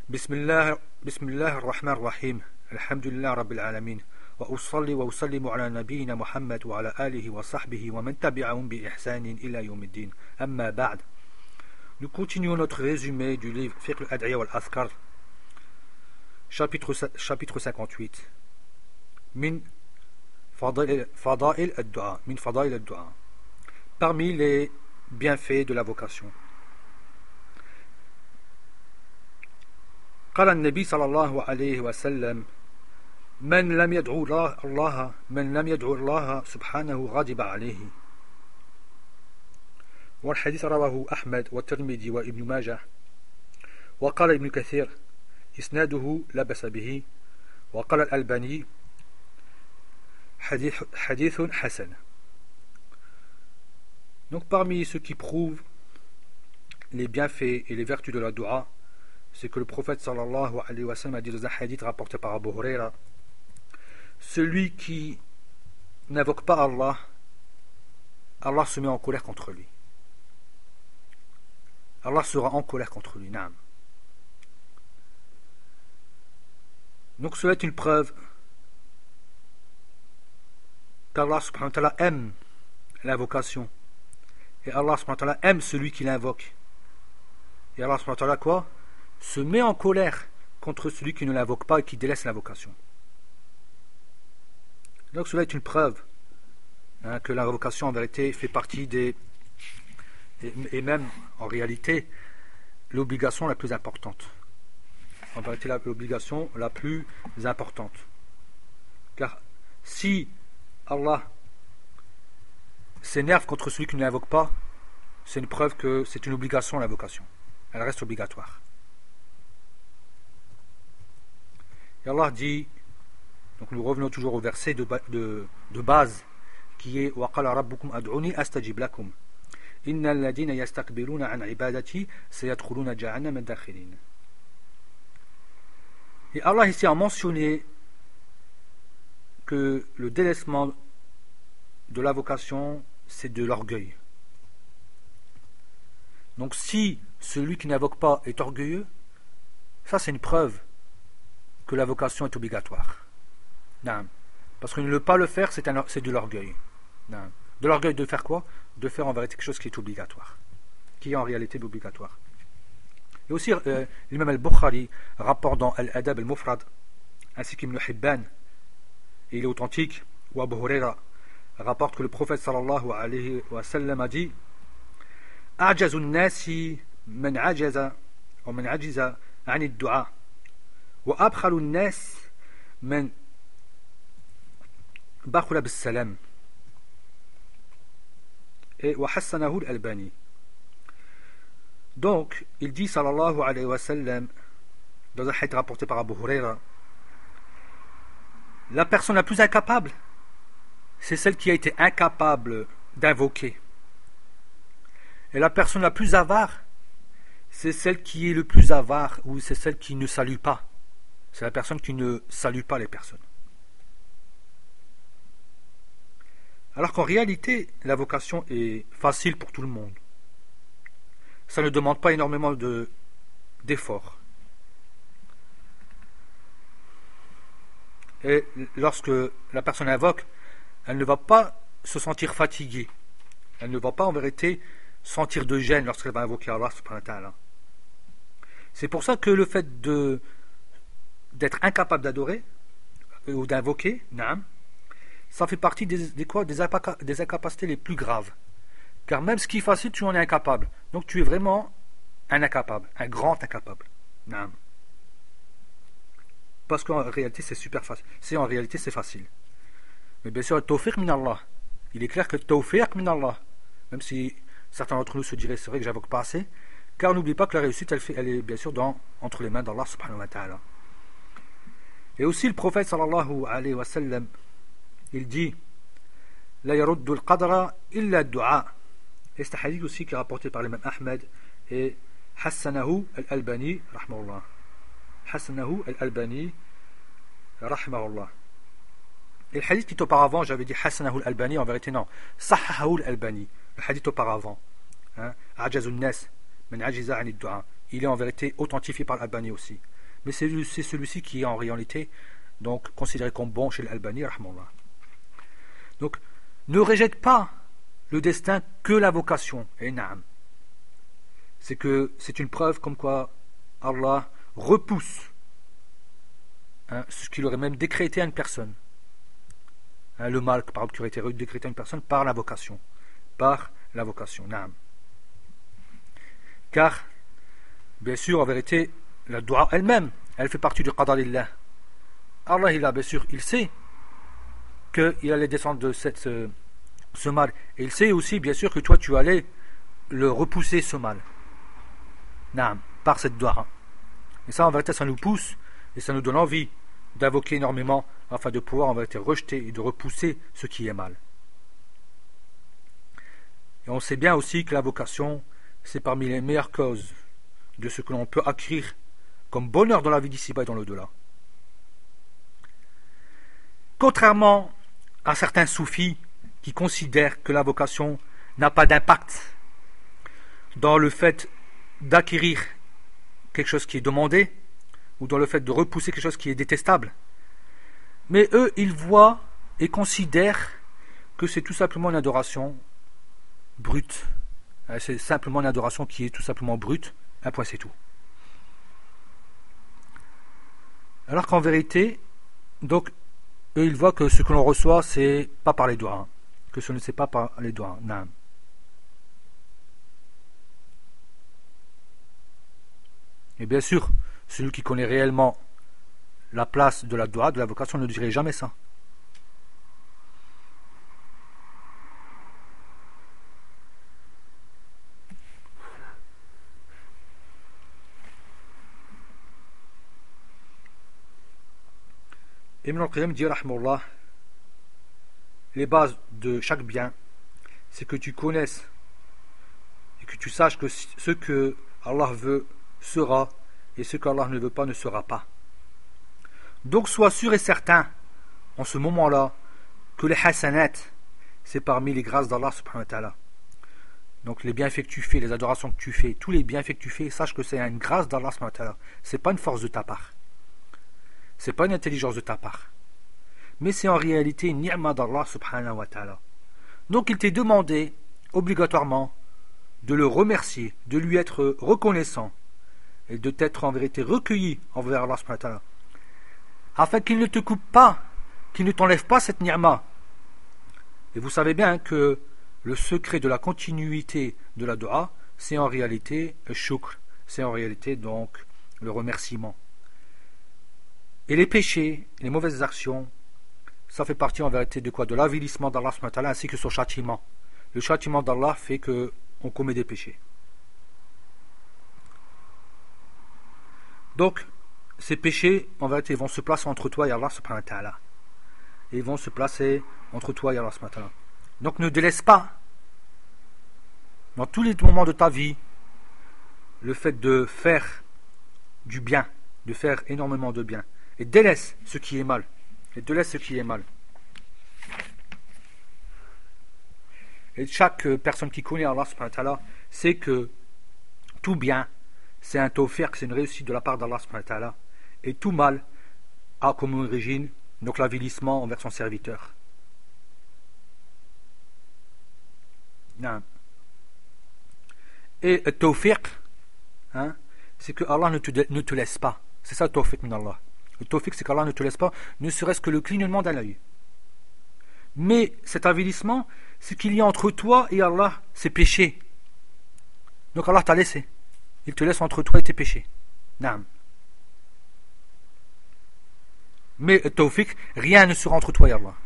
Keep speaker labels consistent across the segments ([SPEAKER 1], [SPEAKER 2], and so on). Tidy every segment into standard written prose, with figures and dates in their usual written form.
[SPEAKER 1] بسم الله الرحمن الرحيم الحمد لله رب العالمين وأصلي وأسلم على نبينا محمد وعلى آله وصحبه ومن تبعهم بإحسان إلى يوم الدين أما بعد. Nous continuons notre résumé du livre Fiqh al-Ad'iya wal-Azkar, chapitre 58, min fada'il ad-du'a, parmi les bienfaits de la vocation. قال النبي صلى الله عليه وسلم من لم يدعو الله سبحانه غضب عليه. والحديث رواه أحمد والترمذي وابن ماجه. وقال ابن كثير إسناده لا بأس به. وقال الألباني حديث حسن. Donc parmi ceux qui prouvent les bienfaits et les vertus de la dua, c'est que le prophète sallallahu alayhi wa sallam a dit dans un hadith rapporté par Abu Huraira: celui qui n'invoque pas Allah, Allah se met en colère contre lui. Allah sera en colère contre lui. Naam. Donc cela est une preuve qu'Allah subhanahu wa ta'ala aime l'invocation. Et Allah subhanahu wa ta'ala aime celui qui l'invoque. Et Allah subhanahu wa ta'ala quoi? Se met en colère contre celui qui ne l'invoque pas et qui délaisse l'invocation. Donc cela est une preuve que l'invocation en vérité fait partie des, et même en réalité l'obligation la plus importante. En vérité l'obligation la plus importante. Car si Allah s'énerve contre celui qui ne l'invoque pas, c'est une preuve que c'est une obligation l'invocation. Elle reste obligatoire. Et Allah dit, donc nous revenons toujours au verset de base qui est وَقَالَ رَبُّكُمْ أَدْعُونِي أَسْتَجِبْ لَكُمْ إِنَّ الَّذِينَ يَسْتَكْبِرُونَ عَنْ عِبَادَتِي سَيَدْخُلُونَ جَهَنَّمَ دَاخِرِينَ. Et Allah ici a mentionné que le délaissement de la vocation, c'est de l'orgueil. Donc si celui qui n'invoque pas est orgueilleux, ça c'est une preuve que la vocation est obligatoire. Non. Parce que ne pas le faire, c'est de l'orgueil. Non. De l'orgueil de faire quoi? De faire en vérité quelque chose qui est obligatoire, qui est en réalité obligatoire. Et aussi l'imam al-Bukhari rapporte dans Al-Adab al-Mufrad ainsi qu'Ibn Hibban, et il est authentique, ou Abu Huraira rapporte que le prophète sallallahu alayhi wa sallam a dit: أعجز الناس من عجز ومن عجز عن الدعاء وأبخل الناس من بخل بالسلام وحسنه الألباني. Donc il dit sallallahu alayhi wa sallam dans un hadith rapporté par Abu Huraira: la personne la plus incapable, c'est celle qui a été incapable d'invoquer. Et la personne la plus avare, c'est celle qui est le plus avare, ou c'est celle qui ne salue pas. C'est la personne qui ne salue pas les personnes. Alors qu'en réalité, la vocation est facile pour tout le monde. Ça ne demande pas énormément d'efforts. Et lorsque la personne invoque, elle ne va pas se sentir fatiguée. Elle ne va pas en vérité sentir de gêne lorsqu'elle va invoquer Allah subhanahu wa ta'ala. C'est pour ça que le fait d'être incapable d'adorer ou d'invoquer, ça fait partie des incapacités les plus graves. Car même ce qui est facile, tu en es incapable. Donc tu es vraiment un incapable, un grand incapable. Parce qu'en réalité c'est super facile. En réalité c'est facile. Mais bien sûr, le tawfiq min Allah. Il est clair que le tawfiq min Allah, même si certains d'entre nous se diraient c'est vrai que j'invoque pas assez, car n'oublie pas que la réussite elle est bien sûr entre les mains d'Allah subhanahu wa ta'ala. Et aussi le prophète sallallahu alayhi wa sallam, il dit: la yaruddu al-qadra illa ad-du'a. Et c'est un hadith aussi qui est rapporté par l'imam Ahmed et Hassanahu al-Albani rahimahullah. Hassanahu al-Albani rahimahullah. Et le hadith qui est auparavant, j'avais dit Hassanahu al-Albani, en vérité non, Sahahahu al-Albani, le hadith auparavant, Ajazun nas min ajiza an ad-du'a, il est en vérité authentifié par l'Albani aussi. Mais c'est celui-ci qui est en réalité donc considéré comme bon chez l'Albani, rahmallah. Donc, ne rejette pas le destin que la vocation. Et naam. C'est une preuve comme quoi Allah repousse ce qu'il aurait même décrété à une personne. Le mal, par exemple, qui aurait été décrété à une personne par la vocation. Par la vocation, naam. Car, bien sûr, en vérité, la dua elle-même, elle fait partie du qada lillah. Allah, bien sûr, il sait qu'il allait descendre de ce mal. Et il sait aussi, bien sûr, que toi, tu allais le repousser, ce mal. Naam, par cette dua. Et ça, en vérité, ça nous pousse et ça nous donne envie d'invoquer énormément afin de pouvoir, en vérité, rejeter et de repousser ce qui est mal. Et on sait bien aussi que la vocation, c'est parmi les meilleures causes de ce que l'on peut acquérir comme bonheur dans la vie d'ici-bas et dans l'au-delà. Contrairement à certains soufis qui considèrent que la vocation n'a pas d'impact dans le fait d'acquérir quelque chose qui est demandé ou dans le fait de repousser quelque chose qui est détestable. Mais eux, ils voient et considèrent que c'est tout simplement une adoration brute. C'est simplement une adoration qui est tout simplement brute. Un point, c'est tout. Alors qu'en vérité, donc, eux, ils voient que ce que l'on reçoit, c'est pas par les doigts. Que ce ne c'est pas par les doigts. Non. Et bien sûr, celui qui connaît réellement la place de la doua, de la vocation, ne dirait jamais ça. Ibn al-Qayyim dit, rahmallah, les bases de chaque bien, c'est que tu connaisses et que tu saches que ce que Allah veut sera et ce qu'Allah ne veut pas ne sera pas. Donc sois sûr et certain en ce moment-là que les hasanat, c'est parmi les grâces d'Allah subhanahu wa ta'ala. Donc les bienfaits que tu fais, les adorations que tu fais, tous les bienfaits que tu fais, sache que c'est une grâce d'Allah subhanahu wa ta'ala. C'est pas une force de ta part. C'est pas une intelligence de ta part. Mais c'est en réalité une ni'ma d'Allah subhanahu wa ta'ala. Donc il t'est demandé obligatoirement de le remercier, de lui être reconnaissant et de t'être en vérité recueilli envers Allah subhanahu wa ta'ala, afin qu'il ne te coupe pas, qu'il ne t'enlève pas cette ni'ma. Et vous savez bien que le secret de la continuité de la dua, c'est en réalité le shukr, c'est en réalité donc le remerciement. Et les péchés, les mauvaises actions, ça fait partie en vérité de quoi? De l'avilissement d'Allah subhanahu wa ta'ala ainsi que son châtiment. Le châtiment d'Allah fait qu'on commet des péchés. Donc, ces péchés, en vérité, vont se placer entre toi et Allah subhanahu wa ta'ala. Et ils vont se placer entre toi et Allah subhanahu wa ta'ala. Donc, ne délaisse pas, dans tous les moments de ta vie, le fait de faire du bien, de faire énormément de bien. Et délaisse ce qui est mal. Et délaisse ce qui est mal. Et chaque personne qui connaît Allah subhanahu wa ta'ala sait que tout bien, c'est un tawfiq, c'est une réussite de la part d'Allah subhanahu wa ta'ala. Et tout mal a comme origine donc l'avilissement envers son serviteur. Non. Et le tawfiq, c'est que Allah ne te laisse pas. C'est ça le tawfiq min Allah. Le tawfiq, c'est qu'Allah ne te laisse pas, ne serait-ce que le clignement d'un œil. Mais cet avilissement, c'est qu'il y a entre toi et Allah ses péchés. Donc Allah t'a laissé. Il te laisse entre toi et tes péchés. Naam. Mais le tawfiq, rien ne sera entre toi et Allah.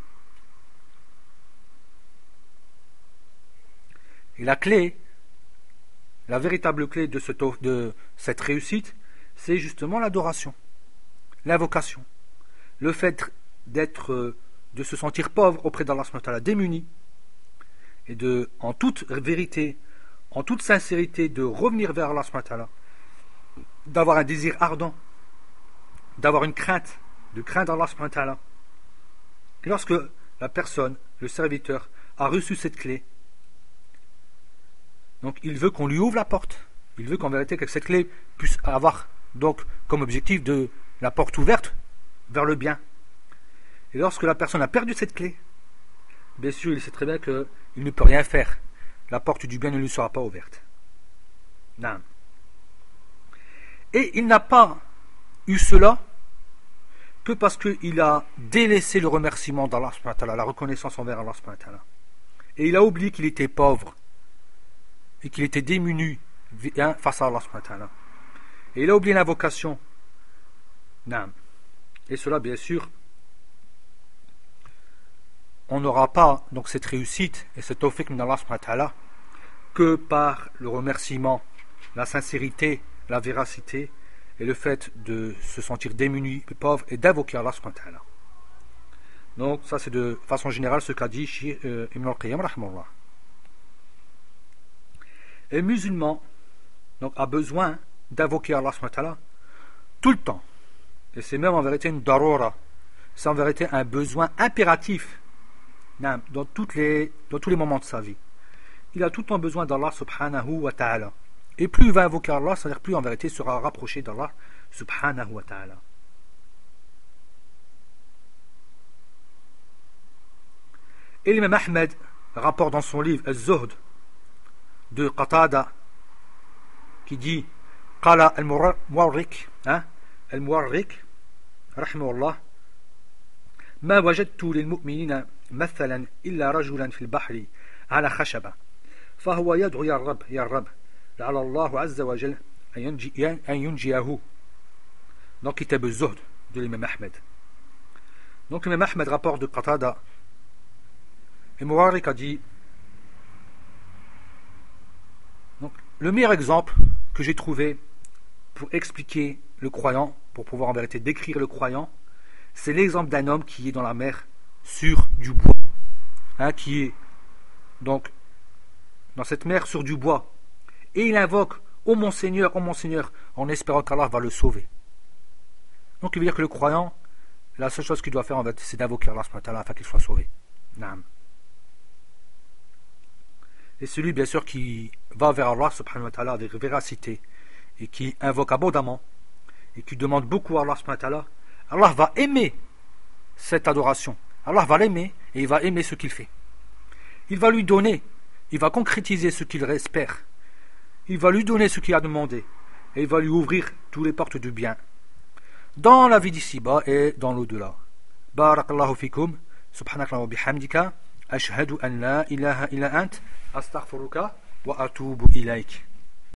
[SPEAKER 1] Et la clé, la véritable clé de cette réussite, c'est justement l'adoration, l'invocation, le fait de se sentir pauvre auprès d'Allah subhanahu wa ta'ala, démuni, et en toute vérité, en toute sincérité, de revenir vers Allah subhanahu wa ta'ala, d'avoir un désir ardent, d'avoir une crainte, de craindre Allah subhanahu wa ta'ala. Et lorsque la personne, le serviteur, a reçu cette clé, donc il veut qu'on lui ouvre la porte, Il veut qu'en vérité que cette clé puisse avoir donc comme objectif de la porte ouverte vers le bien. Et lorsque la personne a perdu cette clé, bien sûr, il sait très bien qu'il ne peut rien faire. La porte du bien ne lui sera pas ouverte. Non. Et il n'a pas eu cela que parce qu'il a délaissé le remerciement d'Allah, la reconnaissance envers Allah. Et il a oublié qu'il était pauvre et qu'il était démuni face à Allah. Et il a oublié l'invocation. Non. Et cela, bien sûr, on n'aura pas donc cette réussite et cet tawfiq d'Allah que par le remerciement, la sincérité, la véracité et le fait de se sentir démuni, pauvre et d'invoquer Allah. Donc ça c'est de façon générale ce qu'a dit Ibn al-Qayyim rahimahullah. Et le musulman donc, a besoin d'invoquer Allah tout le temps. Et c'est même en vérité une darura. C'est en vérité un besoin impératif dans tous les moments de sa vie. Il a tout le temps besoin d'Allah subhanahu wa ta'ala. Et plus il va invoquer Allah, c'est-à-dire plus en vérité il sera rapproché d'Allah subhanahu wa ta'ala. Et l'imam Ahmed rapporte dans son livre Az-Zuhd de Qatada qui dit Qala al-Muwarrik al-Muwarrik rahimahullah ما وجدت للمؤمنين مثلا إلا رجلا في البحر على خشبة فهو يدعو يا الرب يا الرب لعل الله عز وجل أن ينجيه. Donc Kitab al-Zuhd de l'imam Ahmed. Donc l'imam Ahmed rapporte de Qatada et Muwarrik a dit donc, le meilleur exemple que j'ai trouvé pour expliquer le croyant, pour pouvoir en vérité décrire le croyant, c'est l'exemple d'un homme qui est dans la mer sur du bois, qui est donc dans cette mer sur du bois, et il invoque ô mon Seigneur, en espérant qu'Allah va le sauver. Donc il veut dire que le croyant, la seule chose qu'il doit faire en fait, c'est d'invoquer Allah afin qu'il soit sauvé. Naam. Et celui bien sûr qui va vers Allah subhanahu wa ta'ala avec véracité et qui invoque abondamment et qui demande beaucoup à Allah subhanahu wa ta'ala, Allah va aimer cette adoration. Allah va l'aimer et il va aimer ce qu'il fait. Il va lui donner, il va concrétiser ce qu'il espère. Il va lui donner ce qu'il a demandé et il va lui ouvrir toutes les portes du bien dans la vie d'ici-bas et dans l'au-delà. Barakallahu fikum, subhanaka wa bihamdika, ashhadu an la ilaha illa ant, astaghfiruka wa atubu ilayk.